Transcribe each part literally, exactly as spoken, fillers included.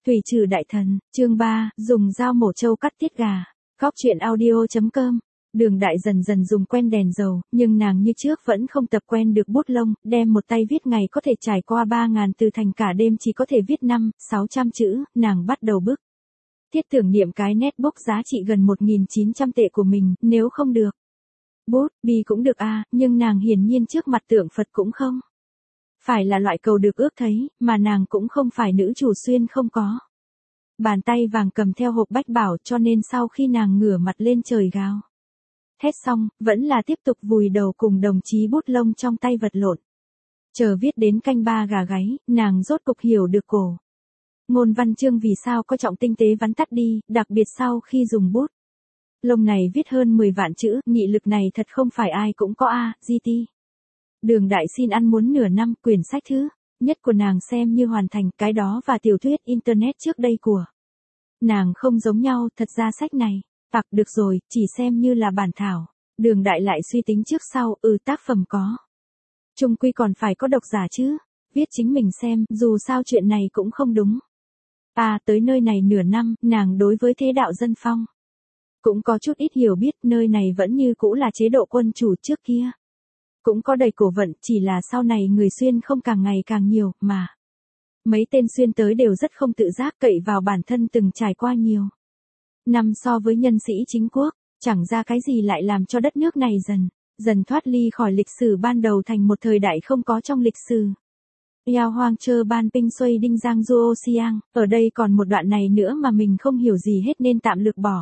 Tùy trừ đại thần, chương ba, dùng dao mổ trâu cắt tiết gà. Góc truyện audio chấm com. Đường Đại dần dần dùng quen đèn dầu, nhưng nàng như trước vẫn không tập quen được bút lông, đem một tay viết ngày có thể trải qua ba ngàn từ thành cả đêm chỉ có thể viết năm, sáu trăm chữ, nàng bắt đầu bức. Thiết tưởng niệm cái netbook giá trị gần một nghìn chín trăm tệ của mình, nếu không được. Bút, bi cũng được a, à, nhưng nàng hiển nhiên trước mặt tượng Phật cũng không. Phải là loại cầu được ước thấy, mà nàng cũng không phải nữ chủ xuyên không có. Bàn tay vàng cầm theo hộp bách bảo cho nên sau khi nàng ngửa mặt lên trời gào thét xong, vẫn là tiếp tục vùi đầu cùng đồng chí bút lông trong tay vật lộn. Chờ viết đến canh ba gà gáy, nàng rốt cục hiểu được cổ ngôn văn chương vì sao có trọng tinh tế vắn tắt đi, đặc biệt sau khi dùng bút lông này viết hơn mười vạn chữ, nghị lực này thật không phải ai cũng có a, giê tê. Đường Đại xin ăn muốn nửa năm, quyển sách thứ nhất của nàng xem như hoàn thành, cái đó và tiểu thuyết internet trước đây của nàng không giống nhau, thật ra sách này, tặc được rồi, chỉ xem như là bản thảo. Đường Đại lại suy tính trước sau, ừ tác phẩm có. Chung quy còn phải có độc giả chứ, viết chính mình xem, dù sao chuyện này cũng không đúng. À tới nơi này nửa năm, nàng đối với thế đạo dân phong cũng có chút ít hiểu biết, nơi này vẫn như cũ là chế độ quân chủ trước kia. Cũng có đầy cổ vận, chỉ là sau này người xuyên không càng ngày càng nhiều, mà mấy tên xuyên tới đều rất không tự giác cậy vào bản thân từng trải qua nhiều năm so với nhân sĩ chính quốc, chẳng ra cái gì lại làm cho đất nước này dần, dần thoát ly khỏi lịch sử ban đầu thành một thời đại không có trong lịch sử. Yao Hoang Chơ Ban Pinh Xuôi Đinh Giang Du Siang, ở đây còn một đoạn này nữa mà mình không hiểu gì hết nên tạm lược bỏ.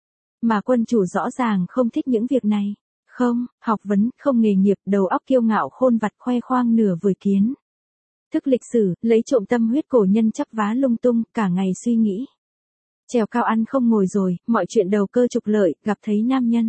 Mà quân chủ rõ ràng không thích những việc này. Không, học vấn, không nghề nghiệp, đầu óc kiêu ngạo khôn vặt khoe khoang nửa vời kiến. Thức lịch sử, lấy trộm tâm huyết cổ nhân chắp vá lung tung, cả ngày suy nghĩ. Trèo cao ăn không ngồi rồi, mọi chuyện đầu cơ trục lợi, gặp thấy nam nhân,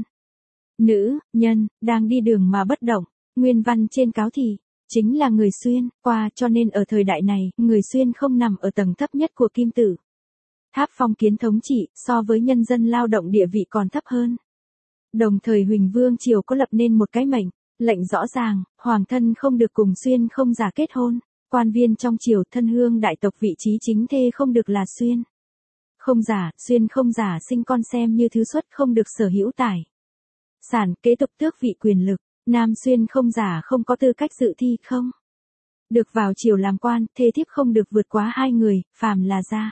nữ, nhân, đang đi đường mà bất động, nguyên văn trên cáo thì, chính là người xuyên, qua cho nên ở thời đại này, người xuyên không nằm ở tầng thấp nhất của kim tự tháp phong kiến thống trị, so với nhân dân lao động địa vị còn thấp hơn. Đồng thời Huỳnh Vương Triều có lập nên một cái mệnh lệnh rõ ràng, hoàng thân không được cùng xuyên không giả kết hôn, quan viên trong triều thân hương đại tộc vị trí chính thê không được là xuyên không giả, xuyên không giả sinh con xem như thứ xuất không được sở hữu tài sản, kế tục tước vị quyền lực, nam xuyên không giả không có tư cách dự thi không được vào triều làm quan, thê thiếp không được vượt quá hai người, phàm là gia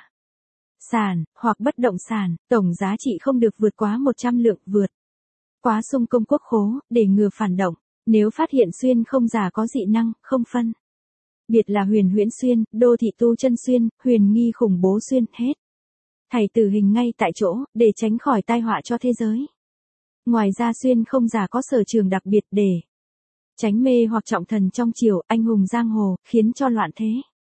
sản hoặc bất động sản, tổng giá trị không được vượt quá một trăm lượng, vượt quá sung công quốc khố, để ngừa phản động. Nếu phát hiện xuyên không giả có dị năng, không phân biệt là huyền huyễn xuyên, đô thị tu chân xuyên, huyền nghi khủng bố xuyên, hết thảy tử hình ngay tại chỗ, để tránh khỏi tai họa cho thế giới. Ngoài ra xuyên không giả có sở trường đặc biệt để tránh mê hoặc trọng thần trong triều, anh hùng giang hồ, khiến cho loạn thế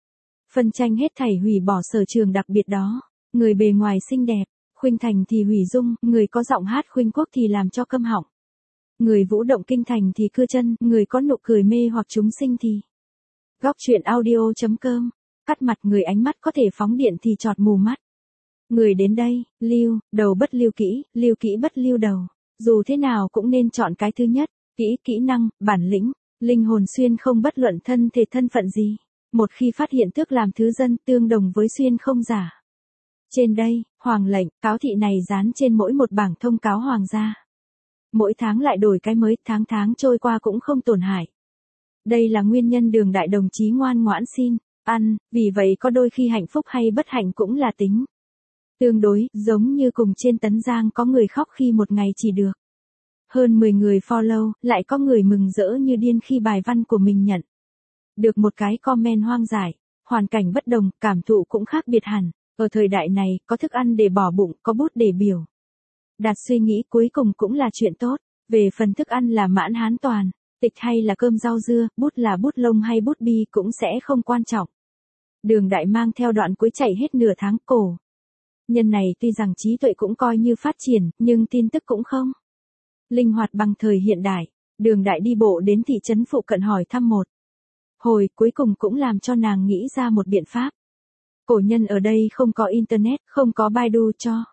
phân tranh, hết thảy hủy bỏ sở trường đặc biệt đó. Người bề ngoài xinh đẹp, khuynh thành thì hủy dung, người có giọng hát khuynh quốc thì làm cho câm họng. Người vũ động kinh thành thì cưa chân, người có nụ cười mê hoặc chúng sinh thì. Góc truyện audio chấm com. Cắt mặt người ánh mắt có thể phóng điện thì chọt mù mắt. Người đến đây, lưu, đầu bất lưu kỹ, lưu kỹ bất lưu đầu. Dù thế nào cũng nên chọn cái thứ nhất, kỹ, kỹ năng, bản lĩnh, linh hồn xuyên không bất luận thân thể thân phận gì. Một khi phát hiện tước làm thứ dân tương đồng với xuyên không giả. Trên đây, hoàng lệnh, cáo thị này dán trên mỗi một bảng thông cáo hoàng gia. Mỗi tháng lại đổi cái mới, tháng tháng trôi qua cũng không tổn hại. Đây là nguyên nhân Đường Đại đồng chí ngoan ngoãn xin ăn, vì vậy có đôi khi hạnh phúc hay bất hạnh cũng là tính tương đối, giống như cùng trên Tấn Giang có người khóc khi một ngày chỉ được hơn mười người follow, lại có người mừng rỡ như điên khi bài văn của mình nhận được một cái comment hoang dại. Hoàn cảnh bất đồng, cảm thụ cũng khác biệt hẳn. Ở thời đại này, có thức ăn để bỏ bụng, có bút để biểu đạt suy nghĩ, cuối cùng cũng là chuyện tốt. Về phần thức ăn là mãn hán toàn, tịch hay là cơm rau dưa, bút là bút lông hay bút bi cũng sẽ không quan trọng. Đường Đại mang theo đoạn cuối chạy hết nửa tháng cổ. Nhân này tuy rằng trí tuệ cũng coi như phát triển, nhưng tin tức cũng không linh hoạt bằng thời hiện đại. Đường Đại đi bộ đến thị trấn phụ cận hỏi thăm một hồi, cuối cùng cũng làm cho nàng nghĩ ra một biện pháp. Cổ nhân ở đây không có internet, không có Baidu cho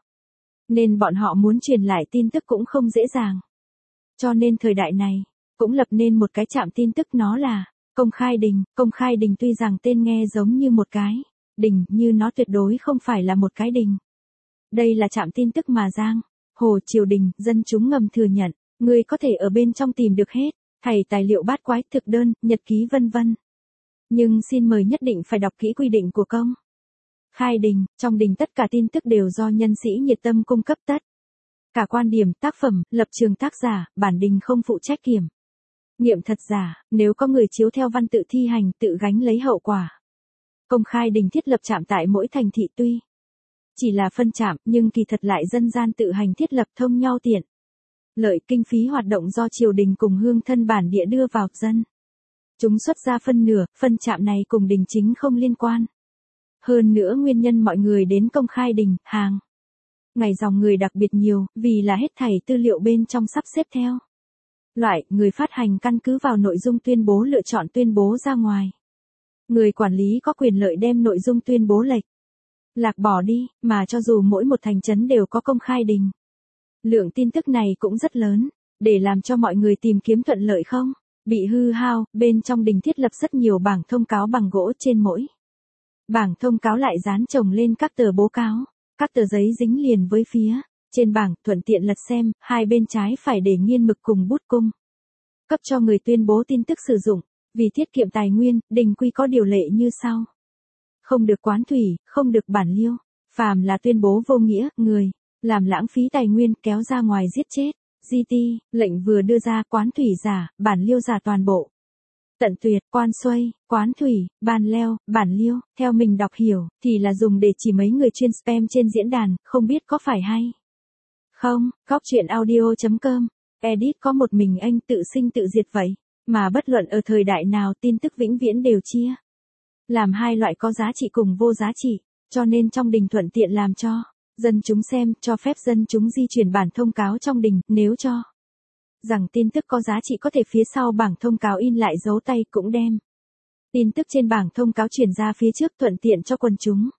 nên bọn họ muốn truyền lại tin tức cũng không dễ dàng. Cho nên thời đại này cũng lập nên một cái trạm tin tức, nó là Công Khai Đình. Công Khai Đình tuy rằng tên nghe giống như một cái đình như nó tuyệt đối không phải là một cái đình. Đây là trạm tin tức mà Giang Hồ triều đình, dân chúng ngầm thừa nhận, người có thể ở bên trong tìm được hết, thầy tài liệu bát quái, thực đơn, nhật ký vân vân. Nhưng xin mời nhất định phải đọc kỹ quy định của công khai đình, trong đình tất cả tin tức đều do nhân sĩ nhiệt tâm cung cấp tất. Cả quan điểm, tác phẩm, lập trường tác giả, bản đình không phụ trách kiểm nghiệm thật giả, nếu có người chiếu theo văn tự thi hành, tự gánh lấy hậu quả. Công khai đình thiết lập trạm tại mỗi thành thị tuy chỉ là phân trạm, nhưng kỳ thật lại dân gian tự hành thiết lập thông nhau tiện lợi, kinh phí hoạt động do triều đình cùng hương thân bản địa đưa vào, dân chúng xuất ra phân nửa, phân trạm này cùng đình chính không liên quan. Hơn nữa nguyên nhân mọi người đến công khai đình, hàng ngày dòng người đặc biệt nhiều, vì là hết thảy tư liệu bên trong sắp xếp theo loại, người phát hành căn cứ vào nội dung tuyên bố lựa chọn tuyên bố ra ngoài. Người quản lý có quyền lợi đem nội dung tuyên bố lệch lạc bỏ đi, mà cho dù mỗi một thành trấn đều có công khai đình, lượng tin tức này cũng rất lớn, để làm cho mọi người tìm kiếm thuận lợi không bị hư hao. Bên trong đình thiết lập rất nhiều bảng thông cáo bằng gỗ, trên mỗi bảng thông cáo lại dán chồng lên các tờ bố cáo, các tờ giấy dính liền với phía trên bảng, thuận tiện lật xem, hai bên trái phải để nghiên mực cùng bút cung cấp cho người tuyên bố tin tức sử dụng. Vì tiết kiệm tài nguyên, đình quy có điều lệ như sau: không được quán thủy, không được bản liêu, phàm là tuyên bố vô nghĩa, người làm lãng phí tài nguyên, kéo ra ngoài giết chết. giê tê, lệnh vừa đưa ra, quán thủy giả, bản liêu giả toàn bộ. Tận tuyệt, quan xoay, quán thủy, bàn leo, bản liêu, theo mình đọc hiểu, thì là dùng để chỉ mấy người chuyên spam trên diễn đàn, không biết có phải hay không. Góc truyện audio chấm com, edit có một mình anh tự sinh tự diệt vậy, mà bất luận ở thời đại nào, tin tức vĩnh viễn đều chia làm hai loại có giá trị cùng vô giá trị, cho nên trong đình thuận tiện làm cho dân chúng xem, cho phép dân chúng di chuyển bản thông cáo trong đình, nếu cho rằng tin tức có giá trị có thể phía sau bảng thông cáo in lại dấu tay, cũng đem tin tức trên bảng thông cáo chuyển ra phía trước, thuận tiện cho quần chúng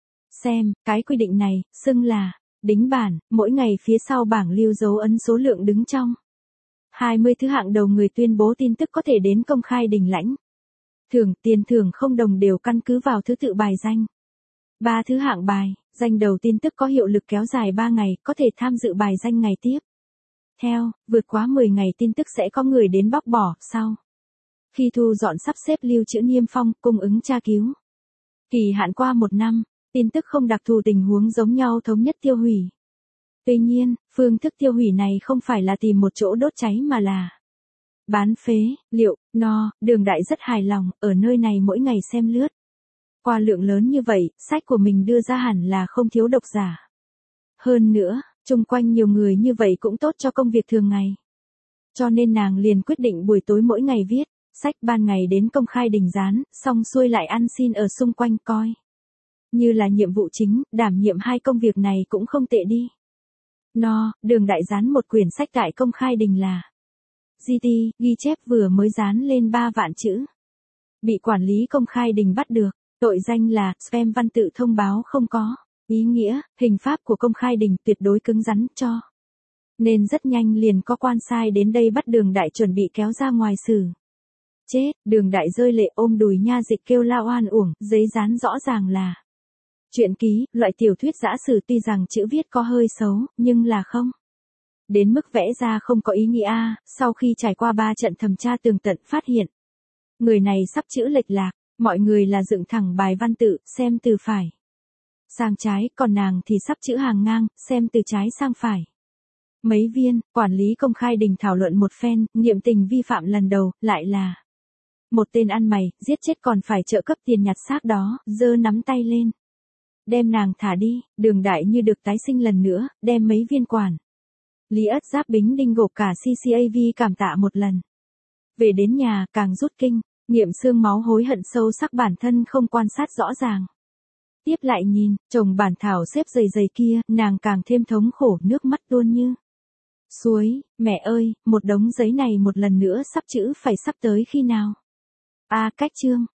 xem. Cái quy định này xưng là đính bản, mỗi ngày phía sau bảng lưu dấu ấn số lượng đứng trong hai mươi thứ hạng đầu người tuyên bố tin tức có thể đến công khai đình lãnh thưởng. Tiền thưởng không đồng đều căn cứ vào thứ tự bài danh. Ba thứ hạng bài danh đầu tin tức có hiệu lực kéo dài ba ngày, có thể tham dự bài danh ngày tiếp theo, vượt quá mười ngày tin tức sẽ có người đến bóc bỏ. Sau khi thu dọn sắp xếp lưu trữ niêm phong, cung ứng tra cứu. Kỳ hạn qua một năm, tin tức không đặc thù tình huống giống nhau thống nhất tiêu hủy. Tuy nhiên, phương thức tiêu hủy này không phải là tìm một chỗ đốt cháy mà là bán phế liệu. No, Đường Đại rất hài lòng, ở nơi này mỗi ngày xem lướt qua lượng lớn như vậy, sách của mình đưa ra hẳn là không thiếu độc giả. Hơn nữa, chung quanh nhiều người như vậy cũng tốt cho công việc thường ngày. Cho nên nàng liền quyết định buổi tối mỗi ngày viết sách, ban ngày đến công khai đình dán, xong xuôi lại ăn xin ở xung quanh, coi như là nhiệm vụ chính, đảm nhiệm hai công việc này cũng không tệ đi. No, Đường Đại dán một quyển sách tại công khai đình là giê tê, ghi chép vừa mới dán lên ba vạn chữ. Bị quản lý công khai đình bắt được, tội danh là spam văn tự thông báo không có ý nghĩa. Hình pháp của công khai đình tuyệt đối cứng rắn, cho nên rất nhanh liền có quan sai đến đây bắt Đường Đại chuẩn bị kéo ra ngoài xử chết. Đường Đại rơi lệ ôm đùi nha dịch kêu la oan uổng, giấy dán rõ ràng là truyện ký, loại tiểu thuyết dã sử, tuy rằng chữ viết có hơi xấu, nhưng là không đến mức vẽ ra không có ý nghĩa. Sau khi trải qua ba trận thẩm tra tường tận, phát hiện người này sắp chữ lệch lạc, mọi người là dựng thẳng bài văn tự, xem từ phải sang trái, còn nàng thì sắp chữ hàng ngang, xem từ trái sang phải. Mấy viên quản lý công khai đình thảo luận một phen, nghiệm tình vi phạm lần đầu, lại là một tên ăn mày, giết chết còn phải trợ cấp tiền nhặt xác đó, giơ nắm tay lên đem nàng thả đi. Đường Đại như được tái sinh lần nữa, đem mấy viên quản lý ất giáp bính đinh gộp cả xê xê a vê cảm tạ một lần. Về đến nhà, càng rút kinh nghiệm xương máu, hối hận sâu sắc bản thân không quan sát rõ ràng. Tiếp lại nhìn chồng bản thảo xếp dày dày kia, nàng càng thêm thống khổ, nước mắt tuôn như suối. Mẹ ơi, một đống giấy này một lần nữa sắp chữ phải sắp tới khi nào? A à, cách chương